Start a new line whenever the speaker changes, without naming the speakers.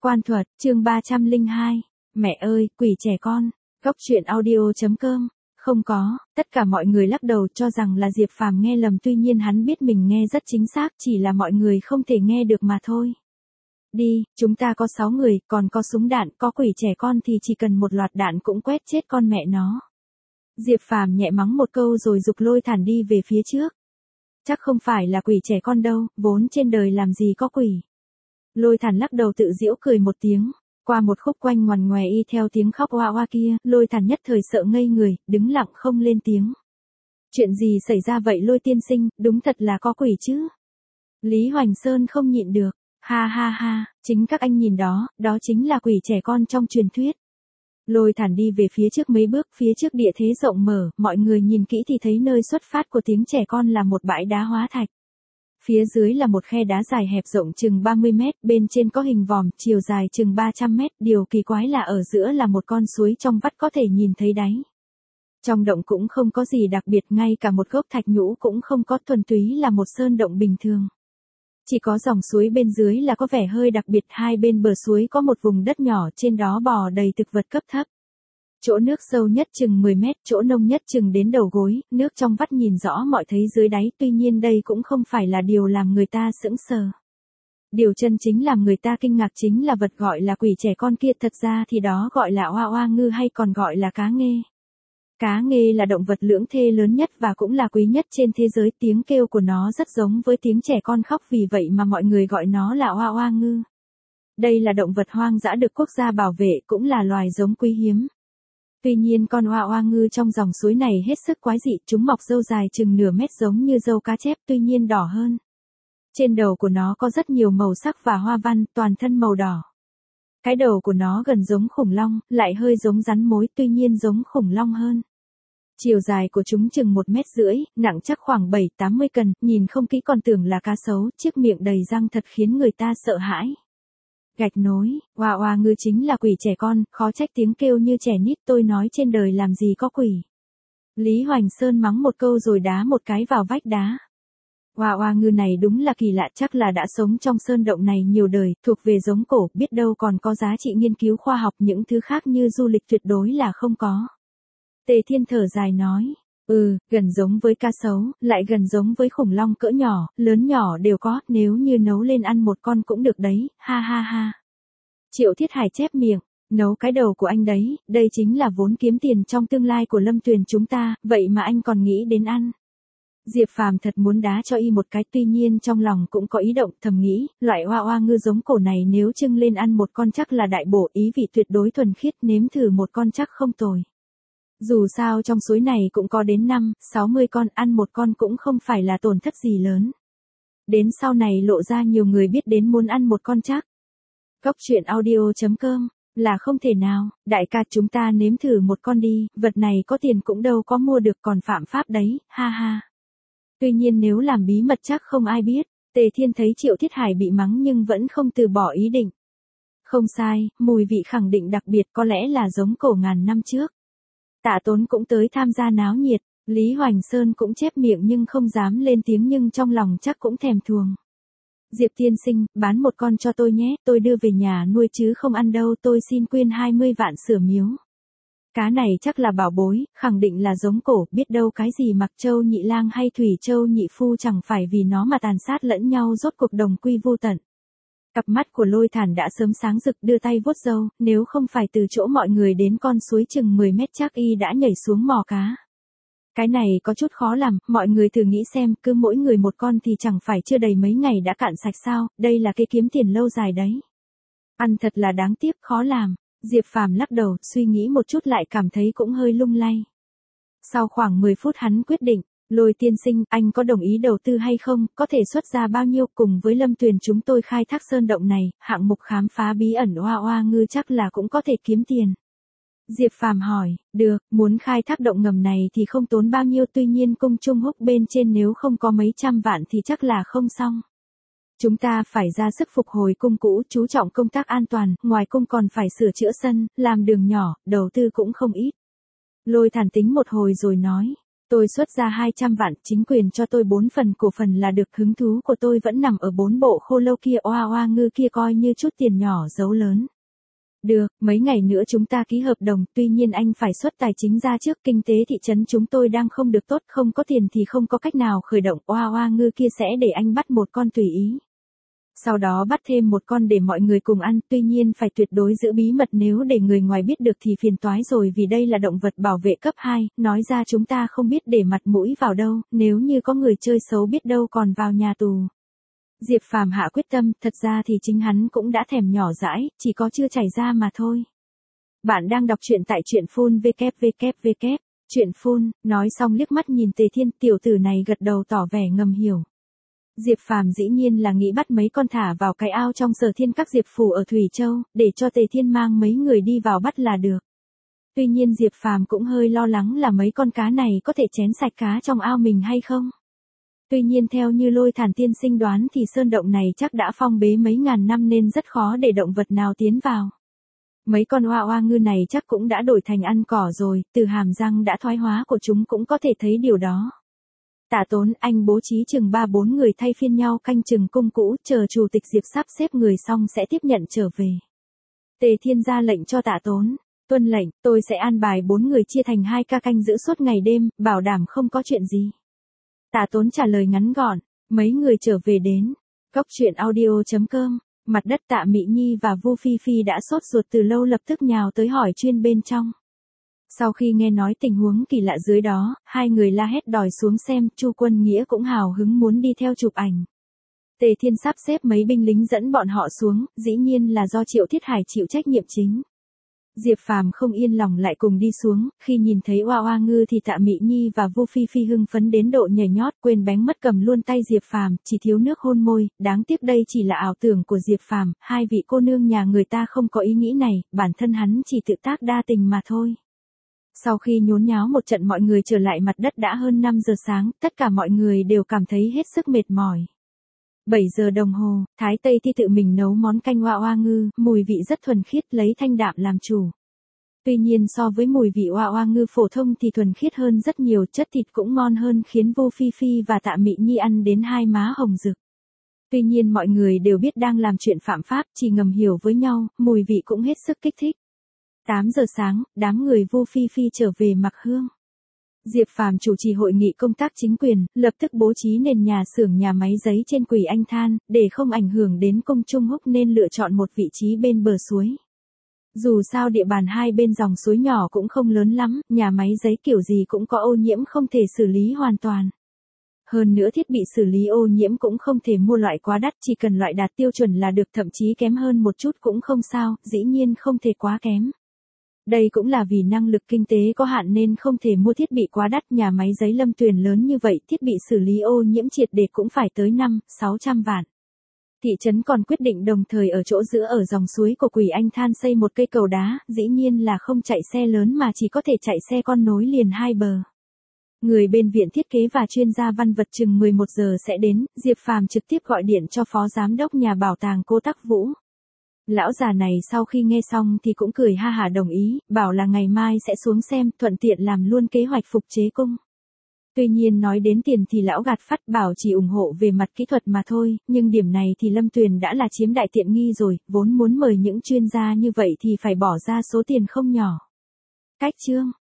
Quan thuật, chương 302. Mẹ ơi, quỷ trẻ con. Góc truyện audio.com. Không có, tất cả mọi người lắc đầu cho rằng là Diệp Phàm nghe lầm, tuy nhiên hắn biết mình nghe rất chính xác, chỉ là mọi người không thể nghe được mà thôi. Đi, chúng ta có 6 người, còn có súng đạn, có quỷ trẻ con thì chỉ cần một loạt đạn cũng quét chết con mẹ nó. Diệp Phàm nhẹ mắng một câu rồi giục Lôi Thản đi về phía trước. Chắc không phải là quỷ trẻ con đâu, vốn trên đời làm gì có quỷ. Lôi Thản lắc đầu tự giễu cười một tiếng. Qua một khúc quanh ngoằn ngoè y theo tiếng khóc oa oa kia, Lôi Thản nhất thời sợ ngây người, đứng lặng không lên tiếng. Chuyện gì xảy ra vậy Lôi tiên sinh, đúng thật là có quỷ chứ? Lý Hoành Sơn không nhịn được. Ha ha ha, chính các anh nhìn đó, đó chính là quỷ trẻ con trong truyền thuyết. Lôi Thản đi về phía trước mấy bước, phía trước địa thế rộng mở, mọi người nhìn kỹ thì thấy nơi xuất phát của tiếng trẻ con là một bãi đá hóa thạch. Phía dưới là một khe đá dài hẹp rộng chừng 30 mét, bên trên có hình vòm, chiều dài chừng 300 mét, điều kỳ quái là ở giữa là một con suối trong vắt có thể nhìn thấy đáy. Trong động cũng không có gì đặc biệt, ngay cả một gốc thạch nhũ cũng không có, thuần túy là một sơn động bình thường. Chỉ có dòng suối bên dưới là có vẻ hơi đặc biệt, hai bên bờ suối có một vùng đất nhỏ, trên đó bò đầy thực vật cấp thấp. Chỗ nước sâu nhất chừng 10 mét, chỗ nông nhất chừng đến đầu gối, nước trong vắt nhìn rõ mọi thấy dưới đáy, tuy nhiên đây cũng không phải là điều làm người ta sững sờ. Điều chân chính làm người ta kinh ngạc chính là vật gọi là quỷ trẻ con kia, thật ra thì đó gọi là oa oa ngư hay còn gọi là cá nghê. Cá nghê là động vật lưỡng thê lớn nhất và cũng là quý nhất trên thế giới, tiếng kêu của nó rất giống với tiếng trẻ con khóc, vì vậy mà mọi người gọi nó là oa oa ngư. Đây là động vật hoang dã được quốc gia bảo vệ, cũng là loài giống quý hiếm. Tuy nhiên con oa oa ngư trong dòng suối này hết sức quái dị, chúng mọc râu dài chừng nửa mét giống như râu cá chép, tuy nhiên đỏ hơn. Trên đầu của nó có rất nhiều màu sắc và hoa văn, toàn thân màu đỏ. Cái đầu của nó gần giống khủng long, lại hơi giống rắn mối, tuy nhiên giống khủng long hơn. Chiều dài của chúng chừng 1,5 mét, nặng chắc khoảng 7-80 cân, nhìn không kỹ còn tưởng là cá sấu, chiếc miệng đầy răng thật khiến người ta sợ hãi. Gạch nối, oa oa ngư chính là quỷ trẻ con, khó trách tiếng kêu như trẻ nít, tôi nói trên đời làm gì có quỷ. Lý Hoành Sơn mắng một câu rồi đá một cái vào vách đá. Oa oa ngư này đúng là kỳ lạ, chắc là đã sống trong sơn động này nhiều đời, thuộc về giống cổ, biết đâu còn có giá trị nghiên cứu khoa học, những thứ khác như du lịch tuyệt đối là không có. Tề Thiên thở dài nói, gần giống với cá sấu, lại gần giống với khủng long cỡ nhỏ, lớn nhỏ đều có, nếu như nấu lên ăn một con cũng được đấy, ha ha ha. Triệu Thiết Hải chép miệng, nấu cái đầu của anh đấy, đây chính là vốn kiếm tiền trong tương lai của Lâm Tuyền chúng ta, vậy mà anh còn nghĩ đến ăn. Diệp Phàm thật muốn đá cho y một cái, tuy nhiên trong lòng cũng có ý động, thầm nghĩ, loại oa oa ngư giống cổ này nếu trưng lên ăn một con chắc là đại bổ, ý vị tuyệt đối thuần khiết, nếm thử một con chắc không tồi. Dù sao trong suối này cũng có đến 50-60 con, ăn một con cũng không phải là tổn thất gì lớn. Đến sau này lộ ra nhiều người biết đến muốn ăn một con chắc. Góc truyện audio.com, là không thể nào, đại ca chúng ta nếm thử một con đi, vật này có tiền cũng đâu có mua được, còn phạm pháp đấy, ha ha. Tuy nhiên nếu làm bí mật chắc không ai biết. Tề Thiên thấy Triệu Thiết Hải bị mắng nhưng vẫn không từ bỏ ý định. Không sai, mùi vị khẳng định đặc biệt, có lẽ là giống cổ ngàn năm trước. Tạ Tốn cũng tới tham gia náo nhiệt, Lý Hoành Sơn cũng chép miệng nhưng không dám lên tiếng, nhưng trong lòng chắc cũng thèm thuồng. Diệp tiên sinh, bán một con cho tôi nhé, tôi đưa về nhà nuôi chứ không ăn đâu, tôi xin quyên 20 vạn sửa miếu. Cá này chắc là bảo bối, khẳng định là giống cổ, biết đâu cái gì Mặc Châu Nhị Lang hay Thủy Châu Nhị Phu chẳng phải vì nó mà tàn sát lẫn nhau, rốt cuộc đồng quy vô tận. Cặp mắt của Lôi Thản đã sớm sáng rực, đưa tay vuốt râu, nếu không phải từ chỗ mọi người đến con suối chừng 10 mét chắc y đã nhảy xuống mò cá. Cái này có chút khó làm, mọi người thử nghĩ xem, cứ mỗi người một con thì chẳng phải chưa đầy mấy ngày đã cạn sạch sao, đây là cái kiếm tiền lâu dài đấy. Ăn thật là đáng tiếc, khó làm. Diệp Phàm lắc đầu, suy nghĩ một chút lại cảm thấy cũng hơi lung lay. Sau khoảng 10 phút hắn quyết định, Lôi tiên sinh, anh có đồng ý đầu tư hay không, có thể xuất ra bao nhiêu, cùng với Lâm Tuyền chúng tôi khai thác sơn động này, hạng mục khám phá bí ẩn oa oa ngư chắc là cũng có thể kiếm tiền. Diệp Phàm hỏi, được, muốn khai thác động ngầm này thì không tốn bao nhiêu, tuy nhiên cung trung húc bên trên nếu không có mấy trăm vạn thì chắc là không xong. Chúng ta phải ra sức phục hồi cung cũ, chú trọng công tác an toàn, ngoài cung còn phải sửa chữa sân, làm đường nhỏ, đầu tư cũng không ít. Lôi Thản tính một hồi rồi nói, Tôi xuất ra 200 vạn, chính quyền cho tôi 4 phần cổ phần là được, hứng thú của tôi vẫn nằm ở 4 bộ khô lâu kia, oa oa ngư kia coi như chút tiền nhỏ giấu lớn. Được, mấy ngày nữa chúng ta ký hợp đồng, tuy nhiên anh phải xuất tài chính ra trước, kinh tế thị trấn chúng tôi đang không được tốt, không có tiền thì không có cách nào khởi động, oa oa ngư kia sẽ để anh bắt một con tùy ý. Sau đó bắt thêm một con để mọi người cùng ăn, tuy nhiên phải tuyệt đối giữ bí mật, nếu để người ngoài biết được thì phiền toái rồi, vì đây là động vật bảo vệ cấp 2, nói ra chúng ta không biết để mặt mũi vào đâu, nếu như có người chơi xấu biết đâu còn vào nhà tù. Diệp Phàm hạ quyết tâm, thật ra thì chính hắn cũng đã thèm nhỏ dãi, chỉ có chưa chảy ra mà thôi. Bạn đang đọc truyện tại truyện phun www. Truyện phun, nói xong liếc mắt nhìn Tề Thiên, tiểu tử này gật đầu tỏ vẻ ngầm hiểu. Diệp Phàm dĩ nhiên là nghĩ bắt mấy con thả vào cái ao trong Sở Thiên các Diệp phủ ở Thủy Châu, để cho Tề Thiên mang mấy người đi vào bắt là được. Tuy nhiên Diệp Phàm cũng hơi lo lắng là mấy con cá này có thể chén sạch cá trong ao mình hay không. Tuy nhiên theo như Lôi Thản tiên sinh đoán thì sơn động này chắc đã phong bế mấy ngàn năm nên rất khó để động vật nào tiến vào. Mấy con oa oa ngư này chắc cũng đã đổi thành ăn cỏ rồi, từ hàm răng đã thoái hóa của chúng cũng có thể thấy điều đó. Tạ Tốn, anh bố trí chừng 3-4 người thay phiên nhau canh chừng cung cũ, chờ chủ tịch Diệp sắp xếp người xong sẽ tiếp nhận trở về. Tề Thiên ra lệnh cho Tạ Tốn. Tuân lệnh, tôi sẽ an bài 4 người chia thành 2 ca canh giữ suốt ngày đêm, bảo đảm không có chuyện gì. Tạ Tốn trả lời ngắn gọn, mấy người trở về đến. Cốc truyện audio.com, mặt đất Tạ Mị Nhi và Vu Phi Phi đã sốt ruột từ lâu, lập tức nhào tới hỏi chuyên bên trong. Sau khi nghe nói tình huống kỳ lạ dưới đó, hai người la hét đòi xuống xem, Chu Quân Nghĩa cũng hào hứng muốn đi theo chụp ảnh. Tề Thiên sắp xếp mấy binh lính dẫn bọn họ xuống, dĩ nhiên là do Triệu Thiết Hải chịu trách nhiệm chính. Diệp Phàm không yên lòng lại cùng đi xuống, khi nhìn thấy oa oa ngư thì Tạ Mị Nhi và Vu Phi Phi hưng phấn đến độ nhảy nhót, quên bánh mất cầm luôn tay Diệp Phàm, chỉ thiếu nước hôn môi, đáng tiếc đây chỉ là ảo tưởng của Diệp Phàm, hai vị cô nương nhà người ta không có ý nghĩ này, bản thân hắn chỉ tự tác đa tình mà thôi. Sau khi nhốn nháo một trận mọi người trở lại mặt đất đã hơn 5 giờ sáng, tất cả mọi người đều cảm thấy hết sức mệt mỏi. 7 giờ đồng hồ, Thái Tây Thi tự mình nấu món canh oa oa ngư, mùi vị rất thuần khiết, lấy thanh đạm làm chủ. Tuy nhiên so với mùi vị oa oa ngư phổ thông thì thuần khiết hơn rất nhiều, chất thịt cũng ngon hơn khiến Vu Phi Phi và Tạ Mị Nhi ăn đến hai má hồng rực. Tuy nhiên mọi người đều biết đang làm chuyện phạm pháp, chỉ ngầm hiểu với nhau, mùi vị cũng hết sức kích thích. 8 giờ sáng, đám người Vu Phi Phi trở về Mặc Hương. Diệp Phàm chủ trì hội nghị công tác chính quyền, lập tức bố trí nền nhà xưởng nhà máy giấy trên Quỷ Anh Than, để không ảnh hưởng đến Cung Trung Húc nên lựa chọn một vị trí bên bờ suối. Dù sao địa bàn hai bên dòng suối nhỏ cũng không lớn lắm, nhà máy giấy kiểu gì cũng có ô nhiễm không thể xử lý hoàn toàn. Hơn nữa thiết bị xử lý ô nhiễm cũng không thể mua loại quá đắt, chỉ cần loại đạt tiêu chuẩn là được, thậm chí kém hơn một chút cũng không sao, dĩ nhiên không thể quá kém. Đây cũng là vì năng lực kinh tế có hạn nên không thể mua thiết bị quá đắt, nhà máy giấy Lâm Tuyền lớn như vậy, thiết bị xử lý ô nhiễm triệt để cũng phải tới 500-600 vạn. Thị trấn còn quyết định đồng thời ở chỗ giữa ở dòng suối của Quỷ Anh Than xây một cây cầu đá, dĩ nhiên là không chạy xe lớn mà chỉ có thể chạy xe con nối liền hai bờ. Người bên viện thiết kế và chuyên gia văn vật chừng 11 giờ sẽ đến, Diệp Phàm trực tiếp gọi điện cho phó giám đốc nhà bảo tàng Cô Tắc Vũ. Lão già này sau khi nghe xong thì cũng cười ha hả đồng ý, bảo là ngày mai sẽ xuống xem, thuận tiện làm luôn kế hoạch phục chế cung. Tuy nhiên nói đến tiền thì lão gạt phắt, bảo chỉ ủng hộ về mặt kỹ thuật mà thôi, nhưng điểm này thì Lâm Tuyền đã là chiếm đại tiện nghi rồi, vốn muốn mời những chuyên gia như vậy thì phải bỏ ra số tiền không nhỏ. Cách chương